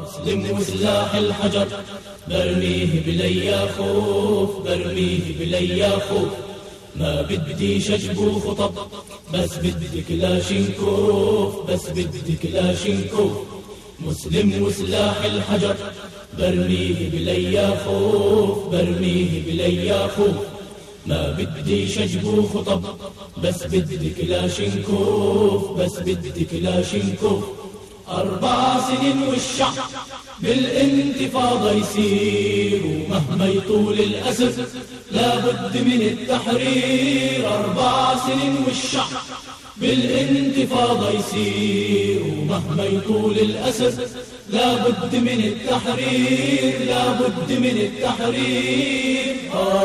مسلم وسلاح الحجر برميه بليا خوف، برميه بليا خوف. ما بدي شجب خطب بس بدي كلاشينكوف، بس بدي كلاشينكوف. مسلم وسلاح الحجر برميه بليا خوف، برميه بليا خوف. ما بدي شجب خطب بس بدي كلاشينكوف، بس بدي كلاشينكوف. 4 سنين والشعب بالانتفاضة يسير، ومهما يطول الأسف لابد من التحرير. 4 سنين والشعب بالانتفاضة يسير، ومهما يطول الأسف لابد من التحرير، لابد من التحرير.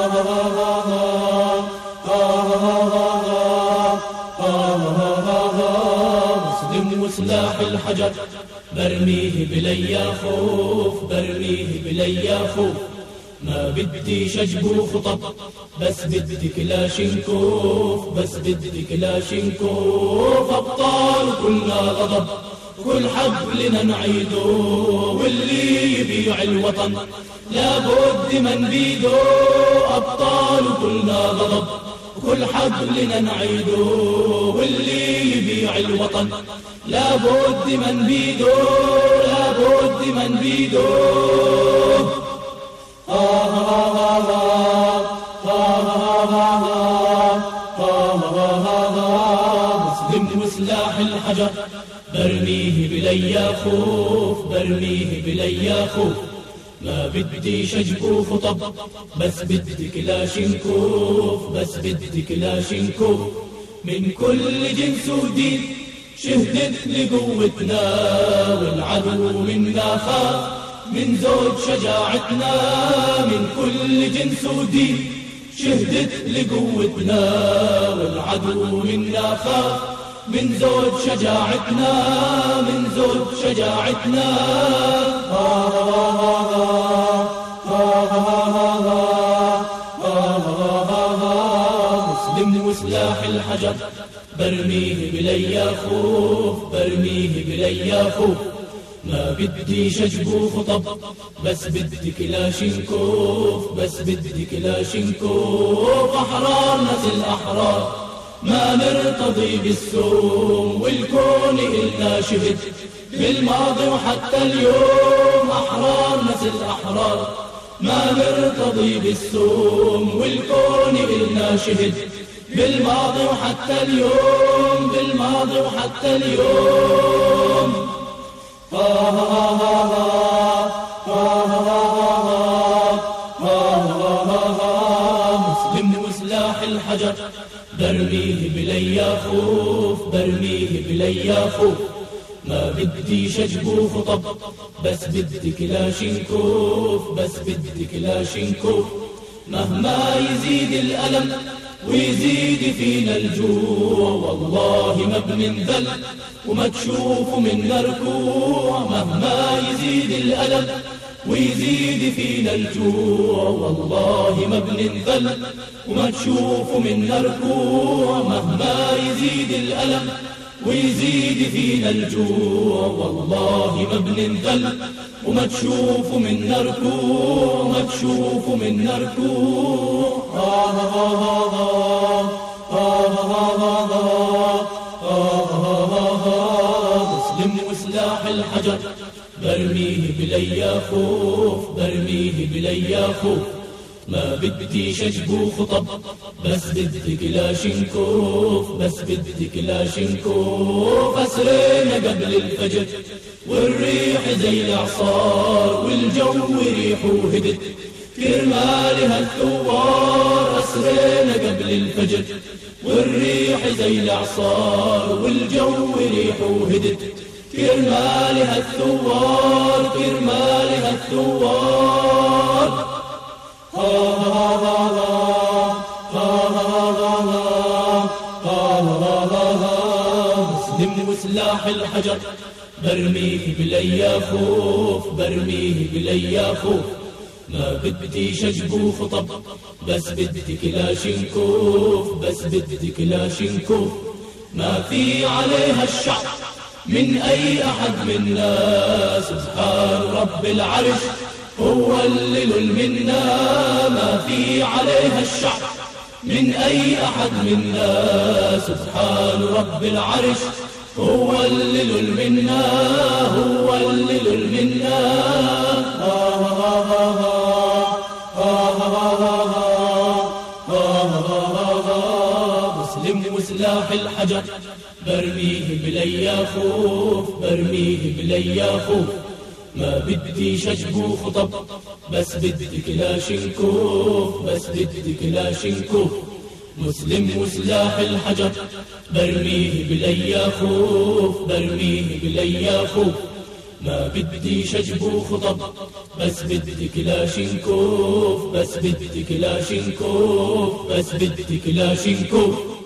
مسلم وسلاح الحجر برميه بليا خوف، برميه بليا خوف. ما بدي شجب خطب بس بدي كلاشينكوف، بس بدي كلاشينكوف. أبطال كلنا غضب كل حبلنا نعيده، واللي يبيع الوطن لابد من بيده. أبطال كلنا غضب كل حبلنا نعيده، واللي يبيع الوطن لابد من بيده، لابد من بيده. مسلم وسلاح الحجر برميه بليا خوف، برميه بليا خوف. ما بدي شجب خطب بس بدي كلاشينكوف، بس بدي كلاشينكوف. من كل جنس ودين شهدت لقوتنا، والعدو منا خاف من زود شجاعتنا. من كل جنس ودين شهدت لقوتنا، والعدو منا خاف من زود شجاعتنا، من زود شجاعتنا. مسلم وسلاح الحجر برميه بليا خوف، برميه بليا خوف. ما بدي شجب خطب بس بدي كلاشينكوف، بس بدي كلاشينكوف. أحرار نزل أحرار ما نرتضي بالسوم، والكون إلنا شهد بالماضي وحتى اليوم. أحرار نزل أحرار ما نرتضي بالسوم، والكون إلنا شهد بالماضي وحتى اليوم، بالماضي وحتى اليوم. مسلم وسلاح الحجر برميه بليا خوف، برميه بليا خوف. ما بدي شجب خطب بس بدي كلاشينكوف، بس بدي كلاشينكوف. مهما يزيد الألم ويزيد فينا الجوع، والله ما بننذل وما تشوفوا منا ركوع. مهما يزيد الألم ويزيد فينا الجوع، والله ما بننذل وما تشوفوا منا ركوع. مهما يزيد الألم ويزيد فينا الجوع، والله ما بننذل وما تشوفوا منا ركوع، ما تشوفوا منا ركوع. مسلم وسلاح الحجر برميه بليا خوف، برميه بليا خوف. ما بدي شجب خطب بس بدي كلاشينكوف، بس بدي كلاشينكوف. أسرينا قبل الفجر والريح زي الإعصار، والجو ريح وهدت كرمالها الثوار. أسرينا قبل الفجر والريح زي الإعصار، والجو ريح وهدت كرمالها الثوار، كرمالها الثوار. مسلم وسلاح الحجر برميه بليا خوف، برميه بليا خوف. ما بدي شجب خطب بس بدي كلاشينكوف، بس بدي كلاشينكوف. ما في عليها الشعب من أي أحد من الناس. سبحان رب العرش هو اللي له المنة، ما في عليها الشعب من أي أحد منا. سبحان رب العرش هو اللي له المنة، هو اللي له المنة. مسلم وسلاح الحجر برميه بلا خوف، برميه بلا خوف. ما بدي شجب خطب بس بدي كلاشنكوف، بس بدي كلاشنكوف. مسلم وسلاح الحجر برميه بلا خوف، برميه بلا خوف. ما بدي شجب خطب بس بدي كلاشنكوف، بس بدي كلاشنكوف، بس بدي كلاشنكوف.